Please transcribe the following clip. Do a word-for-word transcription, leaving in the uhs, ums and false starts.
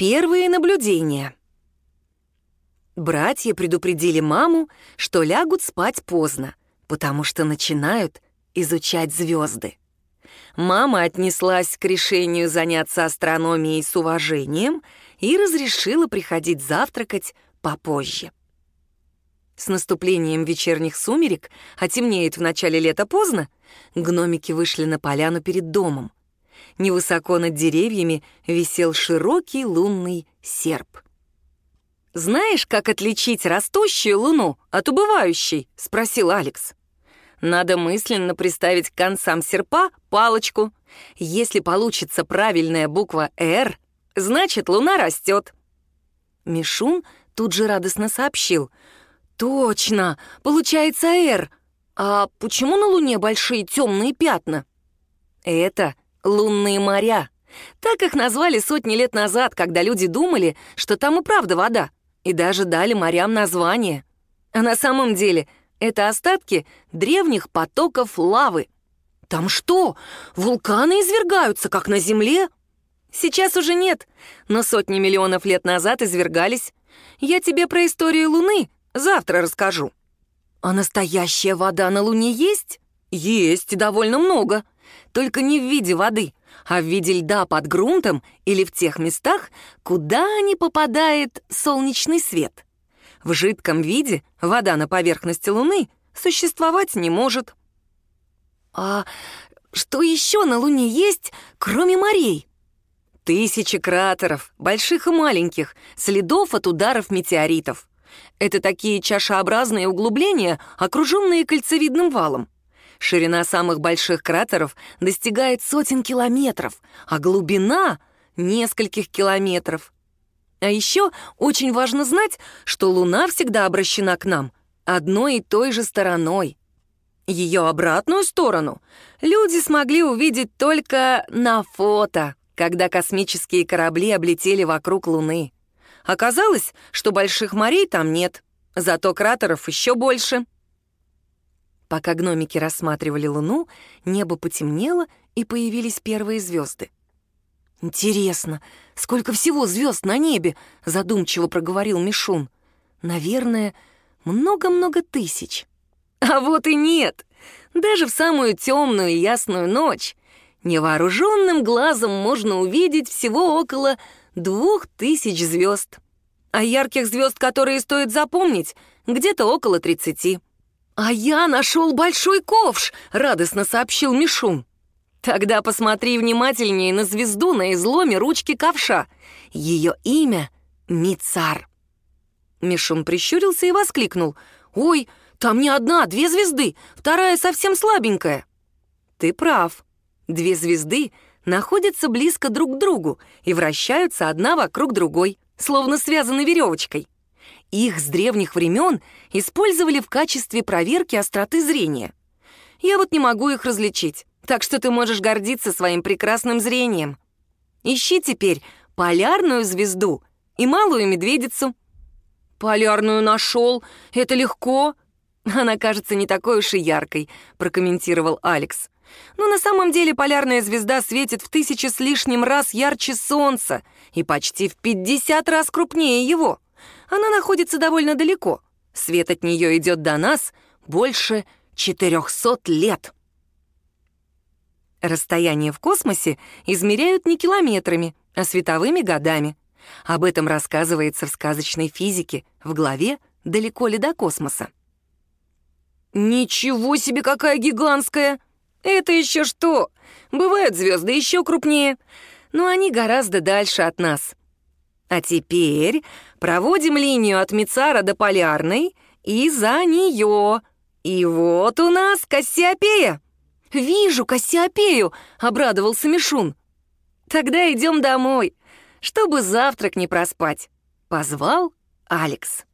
Первые наблюдения. Братья предупредили маму, что лягут спать поздно, потому что начинают изучать звезды. Мама отнеслась к решению заняться астрономией с уважением и разрешила приходить завтракать попозже. С наступлением вечерних сумерек, а темнеет в начале лета поздно, гномики вышли на поляну перед домом. Невысоко над деревьями висел широкий лунный серп. «Знаешь, как отличить растущую луну от убывающей?» — спросил Алекс. «Надо мысленно приставить к концам серпа палочку. Если получится правильная буква «Р», значит, луна растет». Мишун тут же радостно сообщил. «Точно! Получается «Р». А почему на луне большие темные пятна?» «Это лунные моря. Так их назвали сотни лет назад, когда люди думали, что там и правда вода, и даже дали морям название. А на самом деле это остатки древних потоков лавы. Там что, вулканы извергаются, как на Земле? Сейчас уже нет, но сотни миллионов лет назад извергались. Я тебе про историю Луны завтра расскажу». «А настоящая вода на Луне есть?» «Есть, довольно много. Только не в виде воды, а в виде льда под грунтом или в тех местах, куда не попадает солнечный свет. В жидком виде вода на поверхности Луны существовать не может». «А что еще на Луне есть, кроме морей?» «Тысячи кратеров, больших и маленьких, следов от ударов метеоритов. Это такие чашеобразные углубления, окруженные кольцевидным валом. Ширина самых больших кратеров достигает сотен километров, а глубина — нескольких километров. А еще очень важно знать, что Луна всегда обращена к нам одной и той же стороной. Ее обратную сторону люди смогли увидеть только на фото, когда космические корабли облетели вокруг Луны. Оказалось, что больших морей там нет, зато кратеров еще больше». Пока гномики рассматривали Луну, небо потемнело, и появились первые звезды. «Интересно, сколько всего звезд на небе?» — задумчиво проговорил Мишун. «Наверное, много-много тысяч». А вот и нет. Даже в самую темную и ясную ночь невооруженным глазом можно увидеть всего около двух тысяч звезд. А ярких звезд, которые стоит запомнить, где-то около тридцати. «А я нашел большой ковш!» — радостно сообщил Мишун. «Тогда посмотри внимательнее на звезду на изломе ручки ковша. Ее имя — Мицар». Мишун прищурился и воскликнул. «Ой, там не одна, а две звезды, вторая совсем слабенькая». «Ты прав. Две звезды находятся близко друг к другу и вращаются одна вокруг другой, словно связаны веревочкой. Их с древних времен использовали в качестве проверки остроты зрения. Я вот не могу их различить, так что ты можешь гордиться своим прекрасным зрением. Ищи теперь полярную звезду и малую медведицу». «Полярную нашел, это легко». «Она кажется не такой уж и яркой», — прокомментировал Алекс. «Но на самом деле полярная звезда светит в тысячи с лишним раз ярче Солнца и почти в пятьдесят раз крупнее его. Она находится довольно далеко. Свет от нее идет до нас больше четырехсот лет». Расстояние в космосе измеряют не километрами, а световыми годами. Об этом рассказывается в сказочной физике в главе «Далеко ли до космоса». «Ничего себе, какая гигантская! Это еще что? Бывают звезды еще крупнее, но они гораздо дальше от нас. А теперь проводим линию от Мицара до Полярной и за нее. И вот у нас Кассиопея». «Вижу Кассиопею!» — обрадовался Мишун. «Тогда идем домой, чтобы завтрак не проспать», — позвал Алекс.